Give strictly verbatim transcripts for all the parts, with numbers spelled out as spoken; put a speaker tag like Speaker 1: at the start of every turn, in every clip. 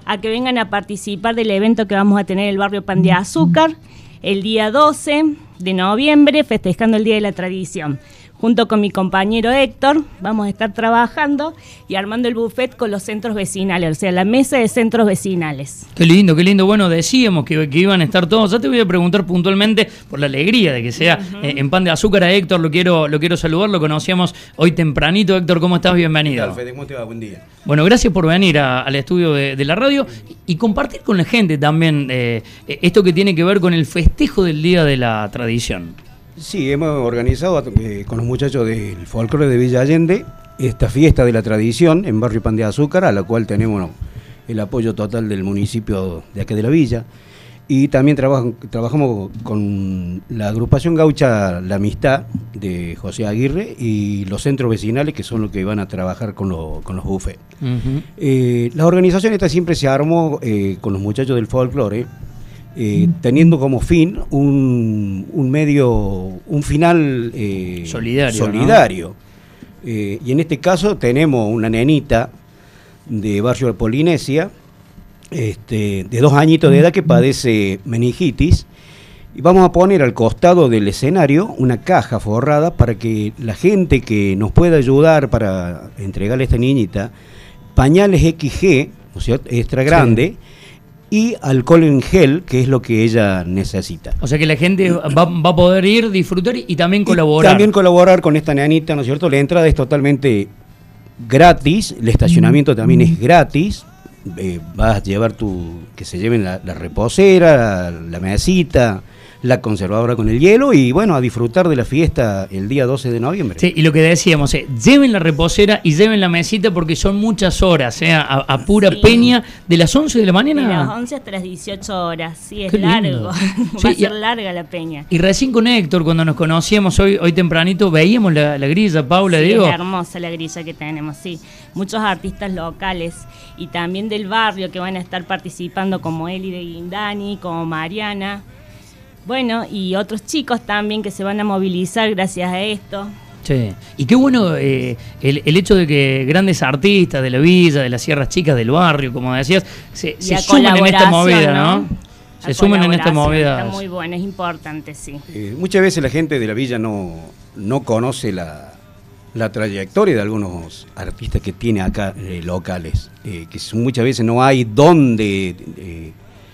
Speaker 1: a que vengan a participar del evento que vamos a tener en el barrio Pan de Azúcar el día doce de noviembre, festejando el Día de la Tradición. Junto con mi compañero Héctor, vamos a estar trabajando y armando el buffet con los centros vecinales, o sea, la mesa de centros vecinales.
Speaker 2: Qué lindo, qué lindo. Bueno, decíamos que, que iban a estar todos. Ya te voy a preguntar puntualmente por la alegría de que sea uh-huh. eh, en Pan de Azúcar a Héctor. Lo quiero, lo quiero saludar, lo conocíamos hoy tempranito. Héctor, ¿cómo estás? Bienvenido.
Speaker 3: ¿Qué tal, Fede? ¿Cómo te va? Buen día.
Speaker 2: Bueno, gracias por venir a, al estudio de, de la radio y, y compartir con la gente también eh, esto que tiene que ver con el festejo del Día de la Tradición.
Speaker 3: Sí, hemos organizado eh, con los muchachos del folclore de Villa Allende esta fiesta de la tradición en Barrio Pan de Azúcar, a la cual tenemos no, el apoyo total del municipio de aquí de la villa. Y también trabajan, trabajamos con la agrupación gaucha La Amistad de José Aguirre y los centros vecinales, que son los que van a trabajar con, lo, con los buffets. Uh-huh. Eh, la organización esta siempre se armó eh, con los muchachos del folclore, Eh, teniendo como fin un, un medio, un final eh,
Speaker 2: solidario,
Speaker 3: solidario. ¿No? Eh, y en este caso tenemos una nenita de Barrio de Polinesia, este, de dos añitos de edad, que padece meningitis, y vamos a poner al costado del escenario una caja forrada para que la gente que nos pueda ayudar para entregarle a esta niñita pañales equis ge, o sea, extra grande, sí, y alcohol en gel, que es lo que ella necesita.
Speaker 2: O sea que la gente va, va a poder ir, disfrutar y también colaborar.
Speaker 3: Y también colaborar con esta nenita, ¿no es cierto? La entrada es totalmente gratis, el estacionamiento también es gratis. Eh, vas a llevar tu, que se lleven la, la reposera, la, la mesita, la conservadora con el hielo y bueno, a disfrutar de la fiesta el día doce de noviembre.
Speaker 2: Sí, y lo que decíamos, eh, lleven la reposera y lleven la mesita porque son muchas horas, eh, a, a pura sí. peña, de las once de la mañana.
Speaker 1: De las once hasta las dieciocho horas, sí, es Qué largo, va sí, a ser y, larga la peña.
Speaker 2: Y recién con Héctor, cuando nos conocíamos hoy hoy tempranito, veíamos la, la grilla, Paula,
Speaker 1: sí,
Speaker 2: Diego.
Speaker 1: Es hermosa la grilla que tenemos, sí. Muchos artistas locales y también del barrio que van a estar participando, como Eli de Guindani, como Mariana. Bueno, y otros chicos también que se van a movilizar gracias a esto.
Speaker 2: Sí, y qué bueno eh, el, el hecho de que grandes artistas de la villa, de las sierras chicas del barrio, como decías, se, se sumen en esta movida, ¿no? ¿no? Se sumen en esta movida.
Speaker 1: Está muy bueno, es importante, sí.
Speaker 3: Eh, muchas veces la gente de la villa no, no conoce la, la trayectoria de algunos artistas que tiene acá eh, locales, eh, que muchas veces no hay dónde... Eh,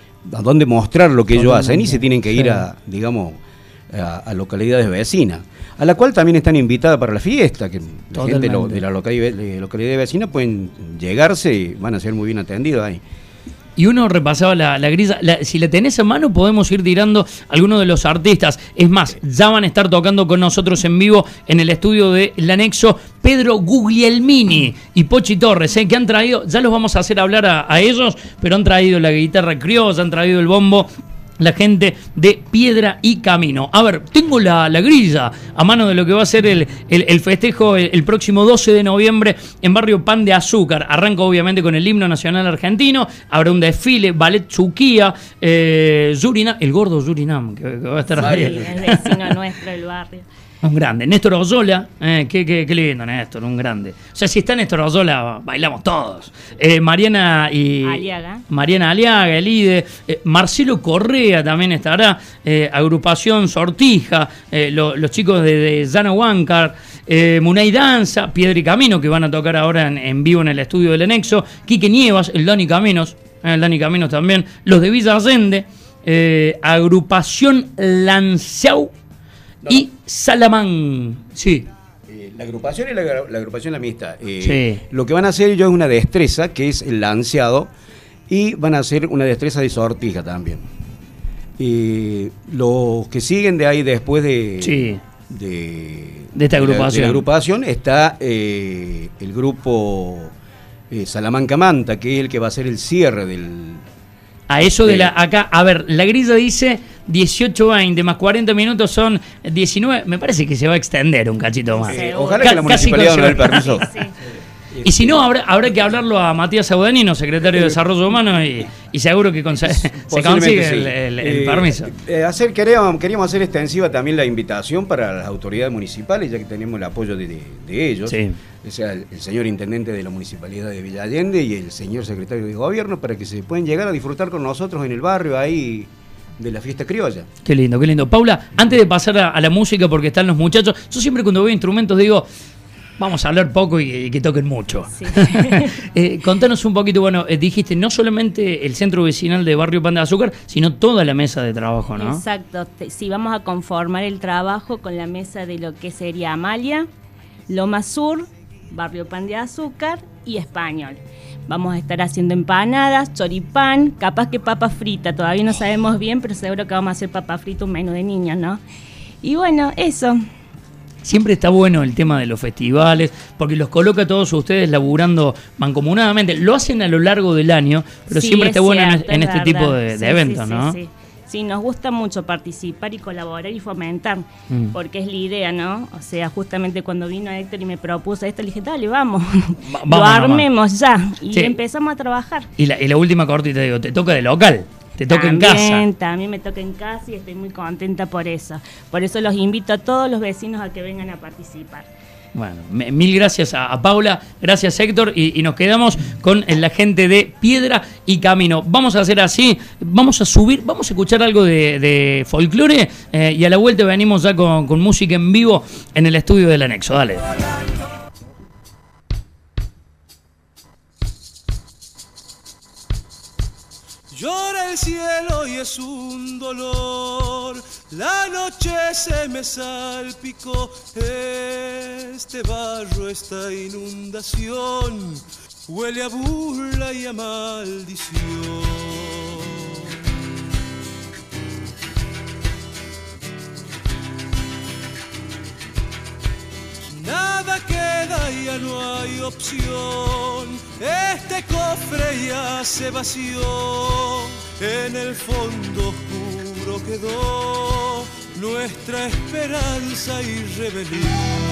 Speaker 3: a dónde mostrar lo que ellos hacen y se tienen que ir sí. a, digamos, a, a localidades vecinas, a la cual también están invitadas para la fiesta, que Totalmente. La gente lo, de la localidad, de localidad vecina pueden llegarse y van a ser muy bien atendidos ahí.
Speaker 2: Y uno repasaba la, la grilla, la, si la tenés en mano podemos ir tirando algunos de los artistas. Es más, ya van a estar tocando con nosotros en vivo en el estudio del Anexo Pedro Guglielmini y Pochi Torres, ¿eh? que han traído, ya los vamos a hacer hablar a, a ellos, pero han traído la guitarra criolla, han traído el bombo, la gente de Piedra y Camino. A ver, tengo la, la grilla a mano de lo que va a ser el, el, el festejo el, el próximo doce de noviembre en Barrio Pan de Azúcar. Arranca obviamente con el himno nacional argentino, habrá un desfile, ballet Chuquía, eh, Surinam, el gordo Surinam, que, que va a estar ahí.
Speaker 1: Sí, el vecino nuestro del barrio.
Speaker 2: Un grande. Néstor Oyola, eh, qué, qué, qué lindo Néstor, un grande. O sea, si está Néstor Oyola, bailamos todos. Eh, Mariana y
Speaker 1: Aliaga.
Speaker 2: Mariana Aliaga, Elide, eh, Marcelo Correa también estará, eh, agrupación Sortija, eh, lo, los chicos de, de Llano Huáncar, eh, Munay Danza, Piedra y Camino, que van a tocar ahora en, en vivo en el estudio del Anexo, Quique Nievas, el Dani Caminos, eh, el Dani Caminos también, los de Villa Allende, eh, agrupación Lanciau, No. y Salamán, sí.
Speaker 3: Eh, la agrupación y la, la agrupación La Amistad. Eh, sí. Lo que van a hacer ellos es una destreza, que es el lanceado, y van a hacer una destreza de sortija también. Eh, los que siguen de ahí después de,
Speaker 2: sí.
Speaker 3: de,
Speaker 2: de esta agrupación,
Speaker 3: de la, de la agrupación está eh, el grupo eh, Salamanca Manta, que es el que va a ser el cierre del...
Speaker 2: A eso de la... Acá, a ver, la grilla dice dieciocho veinte más cuarenta minutos son diecinueve. Me parece que se va a extender un cachito más.
Speaker 3: Sí, ojalá Ca- que la municipalidad nos dé el permiso. Sí, sí.
Speaker 2: Y si no, habrá, habrá que hablarlo a Matías Saudanino, secretario de Desarrollo Humano, y, y seguro que conse- se consigue
Speaker 3: sí.
Speaker 2: el, el- el
Speaker 3: Eh,
Speaker 2: permiso.
Speaker 3: eh, hacer, queríamos, queríamos hacer extensiva también la invitación para las autoridades municipales, ya que tenemos el apoyo de, de- de ellos.
Speaker 2: Sí.
Speaker 3: O sea, el, el señor intendente de la Municipalidad de Villa Allende y el señor secretario de Gobierno, para que se puedan llegar a disfrutar con nosotros en el barrio ahí de la fiesta criolla.
Speaker 2: Qué lindo, qué lindo. Paula, antes de pasar a, a la música, porque están los muchachos, yo siempre cuando veo instrumentos digo, vamos a hablar poco y, y que toquen mucho.
Speaker 1: Sí.
Speaker 2: eh, contanos un poquito, bueno, eh, dijiste no solamente el centro vecinal de Barrio Pan de Azúcar, sino toda la mesa de trabajo, ¿no?
Speaker 1: Exacto. Te- Sí, vamos a conformar el trabajo con la mesa de lo que sería Amalia, Loma Sur, Barrio Pan de Azúcar y Español. Vamos a estar haciendo empanadas, choripán, capaz que papa frita, todavía no sabemos bien, pero seguro que vamos a hacer papa frita, un menú de niños, ¿no? Y bueno, eso.
Speaker 2: Siempre está bueno el tema de los festivales, porque los coloca a todos ustedes laburando mancomunadamente. Lo hacen a lo largo del año, pero
Speaker 1: Sí,
Speaker 2: siempre
Speaker 1: es
Speaker 2: está bueno en-
Speaker 1: cierto,
Speaker 2: en,
Speaker 1: es
Speaker 2: este
Speaker 1: verdad.
Speaker 2: tipo de, de
Speaker 1: Sí,
Speaker 2: eventos,
Speaker 1: sí,
Speaker 2: ¿no?
Speaker 1: Sí, sí. Sí, nos gusta mucho participar y colaborar y fomentar,
Speaker 2: Mm.
Speaker 1: porque es la idea, ¿no? O sea, justamente cuando vino Héctor y me propuso esto, le dije, dale, vamos,
Speaker 2: Va-
Speaker 1: lo
Speaker 2: vamos nomás.
Speaker 1: armemos ya. Y
Speaker 2: Sí.
Speaker 1: empezamos a trabajar.
Speaker 2: Y la, y la última cortita, digo, te toca de local, te toca en casa.
Speaker 1: También, también me toca en casa y estoy muy contenta por eso. Por eso los invito a todos los vecinos a que vengan a participar.
Speaker 2: Bueno, me- mil gracias a, a Paula, gracias Héctor, y, y nos quedamos con la gente de Piedra y Camino. Vamos a hacer así, vamos a subir, vamos a escuchar algo de, de folclore eh, y a la vuelta venimos ya con, con música en vivo en el estudio del anexo. Dale.
Speaker 4: Llora el cielo y es un dolor, la noche se me salpicó, este barro, esta inundación, huele a burla y a maldición. Nada queda, ya no hay opción, este cofre ya se vació, en el fondo oscuro quedó nuestra esperanza y rebelión.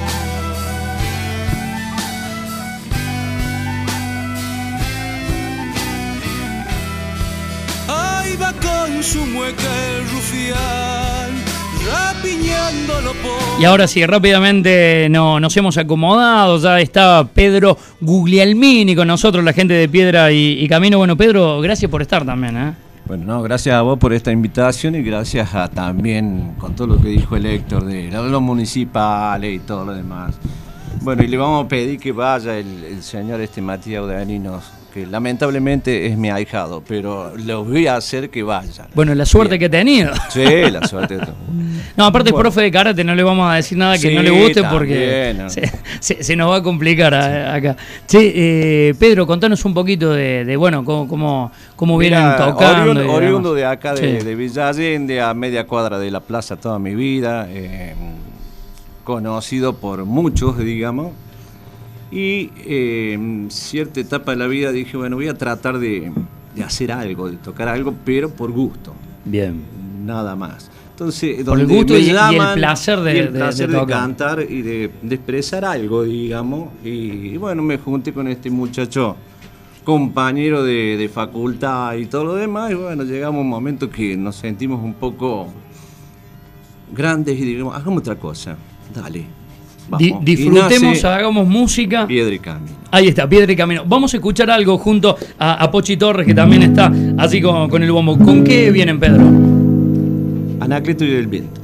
Speaker 4: Ahí va con su mueca el rufián, rapiñándolo por...
Speaker 2: Y ahora sí, rápidamente no, nos hemos acomodado, ya está Pedro Guglielmini con nosotros, la gente de Piedra y, y Camino. Bueno, Pedro, gracias por estar también, ¿eh?
Speaker 5: Bueno, no, gracias a vos por esta invitación y gracias a también con todo lo que dijo el Héctor de los municipales y todo lo demás. Bueno, y le vamos a pedir que vaya el, el señor este Matías Saudanino, que lamentablemente es mi ahijado, pero lo voy a hacer que vaya.
Speaker 2: Bueno, la suerte
Speaker 5: Bien.
Speaker 2: que he tenido.
Speaker 5: Sí, la suerte de todo.
Speaker 2: No, aparte
Speaker 5: Bueno.
Speaker 2: es profe de karate, no le vamos a decir nada que
Speaker 5: Sí,
Speaker 2: no le guste porque
Speaker 5: también, ¿no?
Speaker 2: se, se- se nos va a complicar a- acá. Che, eh, Pedro, contanos un poquito de, de, bueno, cómo, cómo, cómo vienen
Speaker 5: Mira,
Speaker 2: tocando.
Speaker 5: Oriundo,
Speaker 2: y demás.
Speaker 5: oriundo de acá, de,
Speaker 2: Sí.
Speaker 5: de Villa Allende, a media cuadra de la plaza toda mi vida, eh, conocido por muchos, digamos. Y eh, en cierta etapa de la vida dije, bueno, voy a tratar de, de hacer algo, de tocar algo, pero por gusto,
Speaker 2: Bien.
Speaker 5: nada más. Entonces,
Speaker 2: Por el
Speaker 5: donde
Speaker 2: gusto
Speaker 5: me
Speaker 2: y- y el
Speaker 5: llaman,
Speaker 2: placer de-
Speaker 5: y el
Speaker 2: de-
Speaker 5: placer
Speaker 2: de
Speaker 5: de,
Speaker 2: tocar.
Speaker 5: cantar y de, de expresar algo, digamos. Y, y bueno, me junté con este muchacho, compañero de, de facultad y todo lo demás. Y bueno, llegamos a un momento que nos sentimos un poco grandes y digamos, hagamos otra cosa, dale.
Speaker 2: Di-
Speaker 5: Vamos.
Speaker 2: disfrutemos,
Speaker 5: Y nace
Speaker 2: hagamos música.
Speaker 5: Piedra y Camino.
Speaker 2: Ahí está, Piedra y Camino. Vamos a escuchar algo junto a, a Pochi Torres, que también está así con, con el bombo. ¿Con qué vienen, Pedro?
Speaker 5: Anacleto y el viento.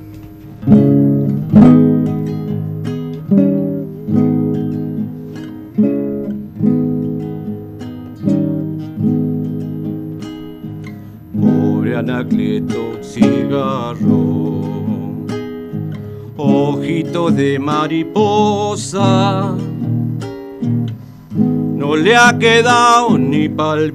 Speaker 5: Pobre Anacleto, cigarro, ojitos de mariposa, no le ha quedado ni pa'l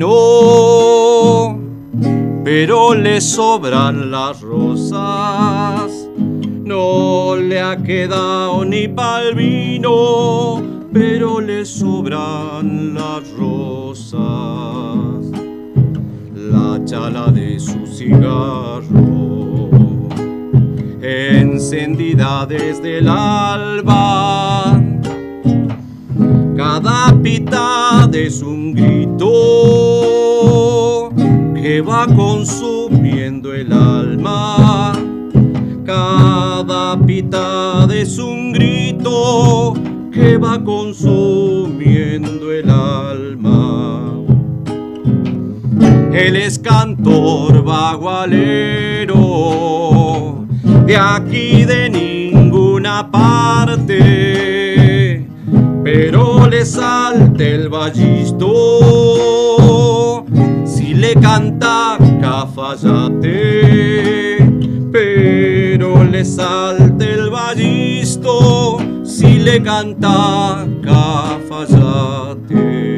Speaker 5: vino, pero le sobran las rosas. No le ha quedado ni pa'l vino, pero le sobran las rosas. La chala de su cigarro, encendida desde el alba, Cada pitada es un grito que va consumiendo el alma. Cada pitada es un grito que va consumiendo el alma. Él es cantor bagualero, de aquí de ninguna parte, pero le salta el ballisto si le canta Cafayate. Pero le salta el ballisto si le canta Cafayate.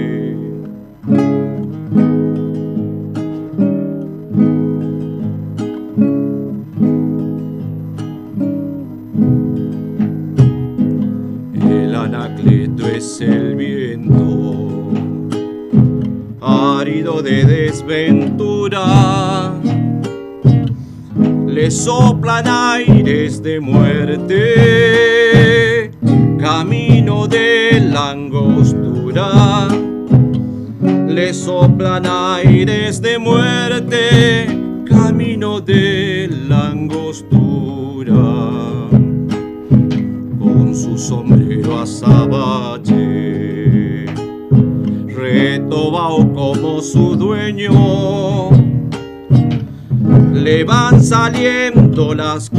Speaker 5: El Anacleto es el viento árido de desventura, le soplan aires de muerte, camino de la angostura. Le soplan aires de muerte, camino de la angostura. Con su sombrero azabache, retobao como su dueño, le van saliendo las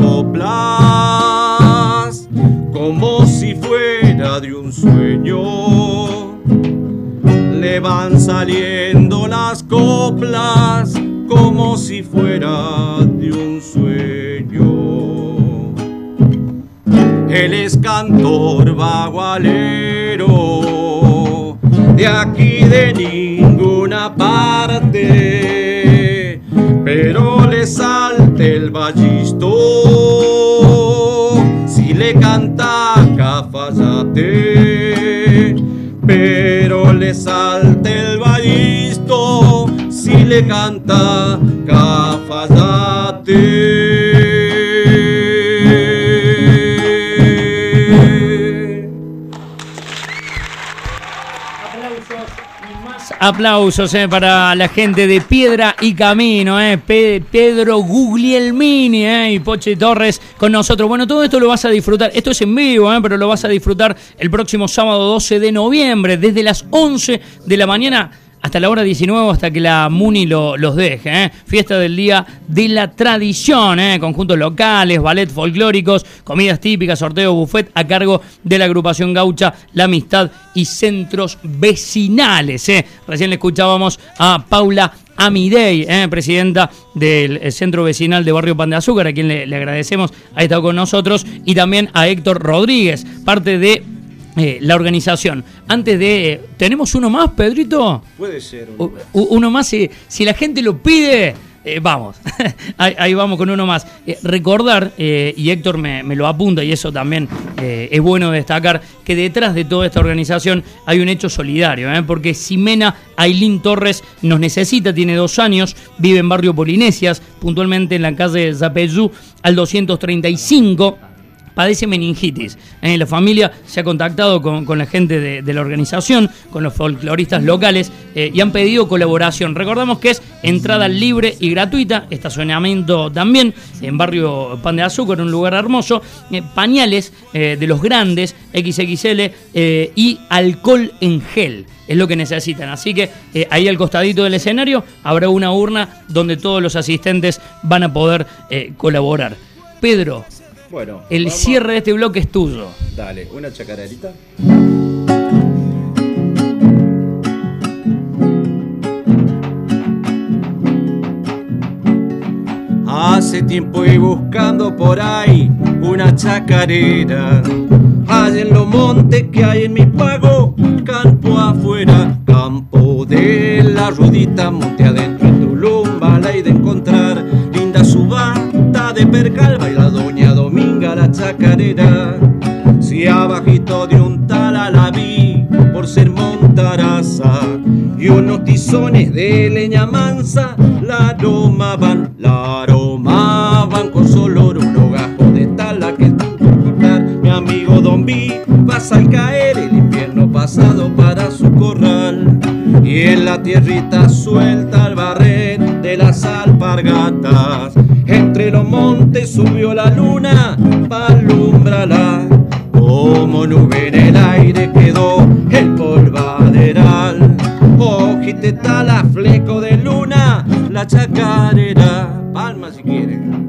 Speaker 5: coplas como si fuera de un sueño. Le van saliendo las coplas como si fuera de un sueño. Él es cantor bagualero, de aquí de ninguna parte, pero le salta el ballisto si le canta Cafayate. Pero le salta el ballisto si le canta Cafayate.
Speaker 2: Aplausos eh, para la gente de Piedra y Camino, eh, Pe- Pedro Guglielmini eh, y Poche Torres con nosotros. Bueno, todo esto lo vas a disfrutar, esto es en vivo, eh, pero lo vas a disfrutar el próximo sábado doce de noviembre, desde las once de la mañana hasta la hora diecinueve, hasta que la Muni lo, los deje. ¿eh? Fiesta del Día de la Tradición, ¿eh? Conjuntos locales, ballet folclóricos, comidas típicas, sorteo, buffet a cargo de la agrupación gaucha La Amistad y centros vecinales. ¿eh? Recién le escuchábamos a Paula Amidei, eh, presidenta del Centro Vecinal de Barrio Pan de Azúcar, a quien le, le agradecemos, ha estado con nosotros, y también a Héctor Rodríguez, parte de Eh, la organización. Antes de... Eh, ¿tenemos uno más, Pedrito?
Speaker 5: Puede ser. Uno,
Speaker 2: U- uno más, si, si la gente lo pide, eh, vamos. ahí, ahí vamos con uno más. Eh, recordar, eh, y Héctor me, me lo apunta, y eso también eh, es bueno destacar, que detrás de toda esta organización hay un hecho solidario, ¿eh? porque Ximena Ailín Torres nos necesita, tiene dos años, vive en Barrio Polinesias, puntualmente en la calle Zapellú, al doscientos treinta y cinco. Padece meningitis. Eh, la familia se ha contactado con, con la gente de, de la organización, con los folcloristas locales, eh, y han pedido colaboración. Recordamos que es entrada libre y gratuita, estacionamiento también en Barrio Pan de Azúcar, un lugar hermoso, eh, pañales eh, de los grandes, equis equis ele, eh, y alcohol en gel. Es lo que necesitan. Así que eh, ahí al costadito del escenario habrá una urna donde todos los asistentes van a poder eh, colaborar. Pedro,
Speaker 5: bueno,
Speaker 2: el
Speaker 5: vamos.
Speaker 2: cierre de este bloque es tuyo.
Speaker 5: Dale, una chacarerita. Hace tiempo y buscando por ahí una chacarera, allá en los montes que hay en mi pago, campo afuera, campo de la Rudita, monte adentro en Tulum, la y de encontrar linda subasta de percal, baila doña Dominga la chacarera. Si abajito de un tala la vi por ser montaraza, y unos tizones de leña mansa la aromaban, la aromaban con solo unos gajos de tala que cortar. Mi amigo Don B, vas al caer el invierno pasado. corral. Y en la tierrita suelta el barret de las alpargatas. Entre los montes subió la luna pa' alumbrarla. Como nube en el aire quedó el polvaderal. Ojiteta la fleco de luna, la chacarera. Palma si quieren.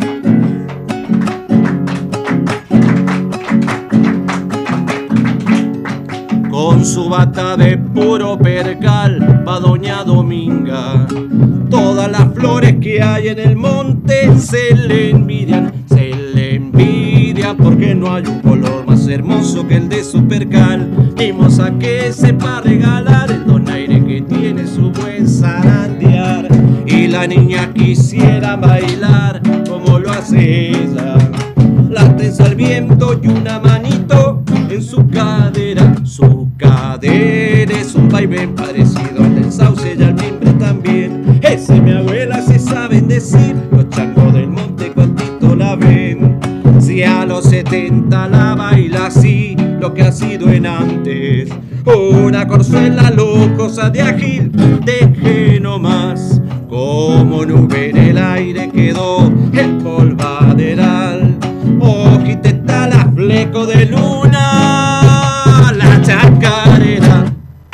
Speaker 5: Con su bata de puro percal va doña Dominga. Todas las flores que hay en el monte se le envidian, se le envidian porque no hay un color más hermoso que el de su percal. Mimosa que sepa regalar el donaire que tiene su buen zarandear. Y la niña quisiera bailar como lo hace ella. La tensa al viento y una manito en su cadera. Su cadera es un vaivén parecido al del sauce y al mimbre también. Ese mi abuela se saben decir, los changos del monte cuantito la ven. Si a los setenta la baila así, lo que ha sido en antes. Una corzuela locosa de ágil, deje nomás. Como nube en el aire quedó el polvaderal. Ojiteta la fleco de luna, la chacarera.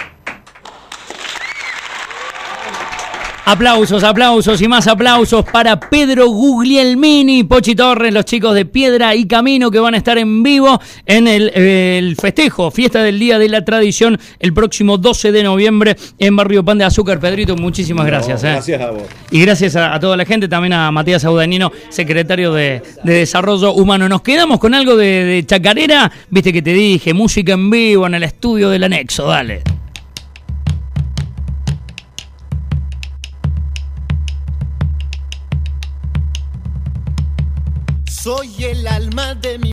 Speaker 2: Aplausos, aplausos y más aplausos para Pedro Guglielmini, Pochi Torres, los chicos de Piedra y Camino que van a estar en vivo en el, el festejo, fiesta del Día de la Tradición, el próximo doce de noviembre en Barrio Pan de Azúcar. Pedrito, muchísimas gracias. No,
Speaker 5: gracias
Speaker 2: eh.
Speaker 5: a vos.
Speaker 2: Y gracias a, a toda la gente, también a Matías Audanino, secretario de, de Desarrollo Humano. Nos quedamos con algo de, de chacarera, viste que te dije, música en vivo en el estudio del Anexo, dale.
Speaker 6: Soy el alma de mi